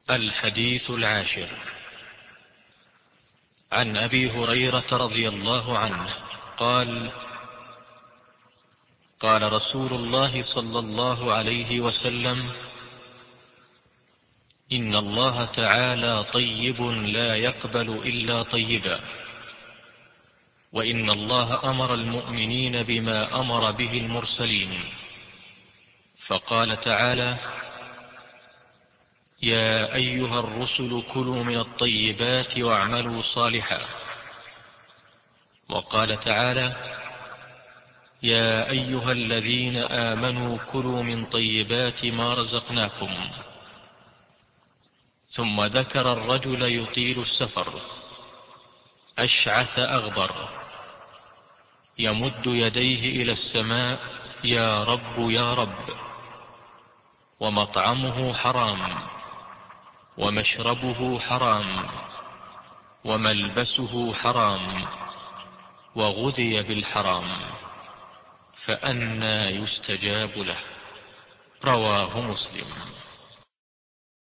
الحديث العاشر. عن أبي هريرة رضي الله عنه قال: قال رسول الله صلى الله عليه وسلم: إن الله تعالى طيب لا يقبل إلا طيبا، وإن الله أمر المؤمنين بما أمر به المرسلين، فقال تعالى: يا أيها الرسل كلوا من الطيبات واعملوا صالحا. وقال تعالى: يا أيها الذين آمنوا كلوا من طيبات ما رزقناكم. ثم ذكر الرجل يطيل السفر أشعث أغبر يمد يديه إلى السماء: يا رب يا رب، ومطعمه حرام، ومشربه حرام، وملبسه حرام، وغذي بالحرام، فأنى يستجاب له. رواه مسلم.